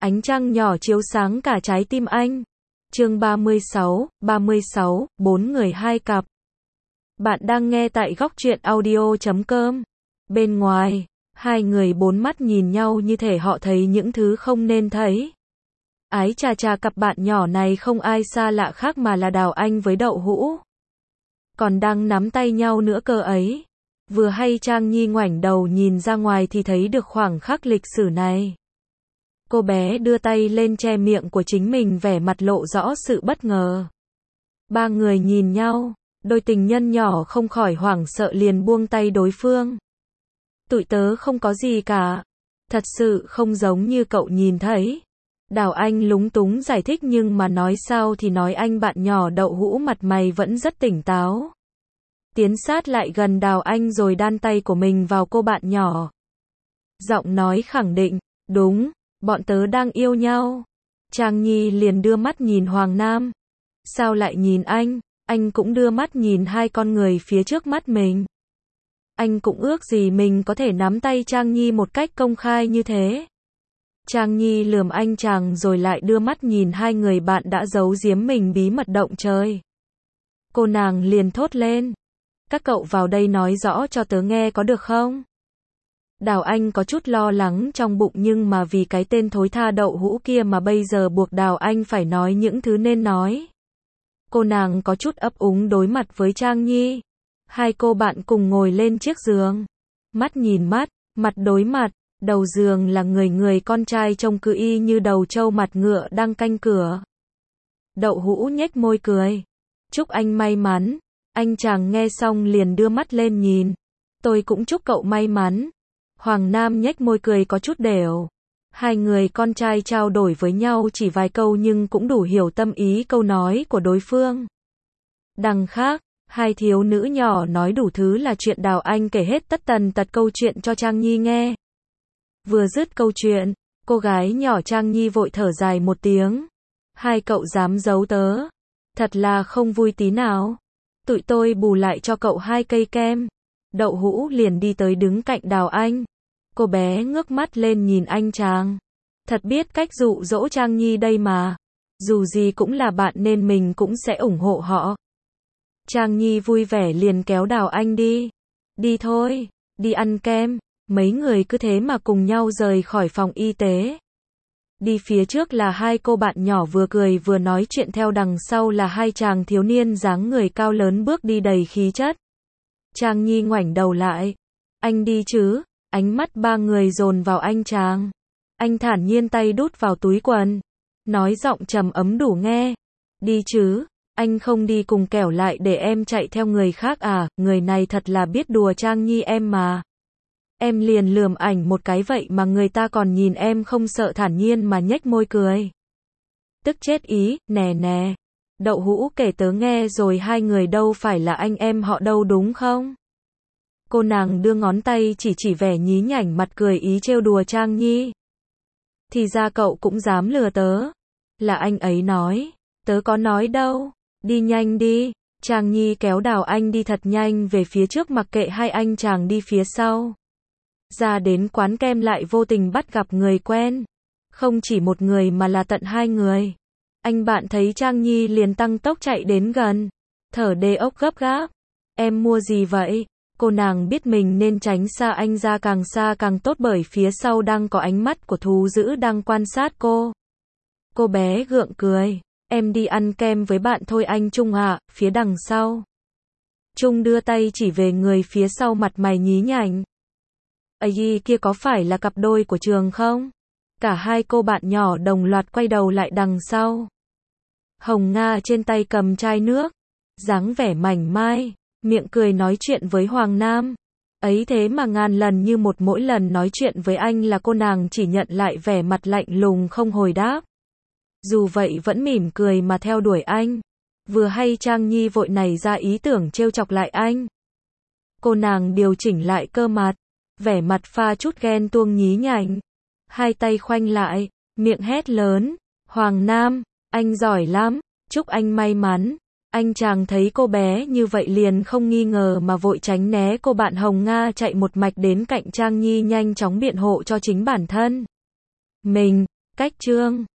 Ánh trăng nhỏ chiếu sáng cả trái tim anh. Chương 36, 4 người hai cặp. Bạn đang nghe tại góc truyện audio.com. Bên ngoài, hai người bốn mắt nhìn nhau như thể họ thấy những thứ không nên thấy. Ái chà chà, cặp bạn nhỏ này không ai xa lạ khác mà là Đào Anh với Đậu Hũ. Còn đang nắm tay nhau nữa cơ ấy. Vừa hay Trang Nhi ngoảnh đầu nhìn ra ngoài thì thấy được khoảng khắc lịch sử này. Cô bé đưa tay lên che miệng của chính mình, vẻ mặt lộ rõ sự bất ngờ. Ba người nhìn nhau, đôi tình nhân nhỏ không khỏi hoảng sợ liền buông tay đối phương. Tụi tớ không có gì cả. Thật sự không giống như cậu nhìn thấy. Đào Anh lúng túng giải thích, nhưng mà nói sao thì nói, anh bạn nhỏ Đậu Hũ mặt mày vẫn rất tỉnh táo. Tiến sát lại gần Đào Anh rồi đan tay của mình vào cô bạn nhỏ. Giọng nói khẳng định, đúng, bọn tớ đang yêu nhau. Trang Nhi liền đưa mắt nhìn Hoàng Nam. Sao lại nhìn anh cũng đưa mắt nhìn hai con người phía trước mắt mình. Anh cũng ước gì mình có thể nắm tay Trang Nhi một cách công khai như thế. Trang Nhi lườm anh chàng rồi lại đưa mắt nhìn hai người bạn đã giấu giếm mình bí mật động trời. Cô nàng liền thốt lên. Các cậu vào đây nói rõ cho tớ nghe có được không? Đào Anh có chút lo lắng trong bụng, nhưng mà vì cái tên thối tha Đậu Hũ kia mà bây giờ buộc Đào Anh phải nói những thứ nên nói. Cô nàng có chút ấp úng đối mặt với Trang Nhi. Hai cô bạn cùng ngồi lên chiếc giường. Mắt nhìn mắt, mặt đối mặt. Đầu giường là người con trai trông cứ y như đầu trâu mặt ngựa đang canh cửa. Đậu Hũ nhếch môi cười. Chúc anh may mắn. Anh chàng nghe xong liền đưa mắt lên nhìn. Tôi cũng chúc cậu may mắn. Hoàng Nam nhếch môi cười có chút đều. Hai người con trai trao đổi với nhau chỉ vài câu nhưng cũng đủ hiểu tâm ý câu nói của đối phương. Đằng khác, hai thiếu nữ nhỏ nói đủ thứ là chuyện. Đào Anh kể hết tất tần tật câu chuyện cho Trang Nhi nghe. Vừa dứt câu chuyện, cô gái nhỏ Trang Nhi vội thở dài một tiếng. Hai cậu dám giấu tớ. Thật là không vui tí nào. Tụi tôi bù lại cho cậu 2 cây kem. Đậu Hũ liền đi tới đứng cạnh Đào Anh. Cô bé ngước mắt lên nhìn anh chàng. Thật biết cách dụ dỗ Trang Nhi đây mà. Dù gì cũng là bạn nên mình cũng sẽ ủng hộ họ. Trang Nhi vui vẻ liền kéo Đào Anh đi. Đi thôi, đi ăn kem. Mấy người cứ thế mà cùng nhau rời khỏi phòng y tế. Đi phía trước là hai cô bạn nhỏ vừa cười vừa nói chuyện, theo đằng sau là hai chàng thiếu niên dáng người cao lớn bước đi đầy khí chất. Trang Nhi ngoảnh đầu lại. Anh đi chứ? Ánh mắt ba người dồn vào anh chàng. Anh thản nhiên tay đút vào túi quần. Nói giọng trầm ấm đủ nghe. Đi chứ? Anh không đi cùng kẻo lại để em chạy theo người khác à? Người này thật là biết đùa Trang Nhi em mà. Em liền lườm ảnh một cái vậy mà người ta còn nhìn em không sợ, thản nhiên mà nhếch môi cười. Tức chết ý, nè. Đậu Hũ kể tớ nghe rồi, hai người đâu phải là anh em họ đâu đúng không? Cô nàng đưa ngón tay chỉ vẻ nhí nhảnh mặt cười ý trêu đùa Trang Nhi. Thì ra cậu cũng dám lừa tớ. Là anh ấy nói. Tớ có nói đâu. Đi nhanh đi. Trang Nhi kéo Đào Anh đi thật nhanh về phía trước, mặc kệ hai anh chàng đi phía sau. Ra đến quán kem lại vô tình bắt gặp người quen. Không chỉ một người mà là tận 2 người. Anh bạn thấy Trang Nhi liền tăng tốc chạy đến gần. Thở đê ốc gấp gáp. Em mua gì vậy? Cô nàng biết mình nên tránh xa anh ra càng xa càng tốt, bởi phía sau đang có ánh mắt của thú dữ đang quan sát cô. Cô bé gượng cười. Em đi ăn kem với bạn thôi anh Trung ạ. Phía đằng sau. Trung đưa tay chỉ về người phía sau, mặt mày nhí nhảnh. Ấy kia có phải là cặp đôi của trường không? Cả hai cô bạn nhỏ đồng loạt quay đầu lại đằng sau. Hồng Nga trên tay cầm chai nước, dáng vẻ mảnh mai, miệng cười nói chuyện với Hoàng Nam. Ấy thế mà ngàn lần như một, mỗi lần nói chuyện với anh là cô nàng chỉ nhận lại vẻ mặt lạnh lùng không hồi đáp. Dù vậy vẫn mỉm cười mà theo đuổi anh. Vừa hay Trang Nhi vội nảy ra ý tưởng trêu chọc lại anh. Cô nàng điều chỉnh lại cơ mặt, vẻ mặt pha chút ghen tuông nhí nhảnh. Hai tay khoanh lại, miệng hét lớn. Hoàng Nam, anh giỏi lắm, chúc anh may mắn. Anh chàng thấy cô bé như vậy liền không nghi ngờ mà vội tránh né cô bạn Hồng Nga, chạy một mạch đến cạnh Trang Nhi nhanh chóng biện hộ cho chính bản thân. Mình, Cách chương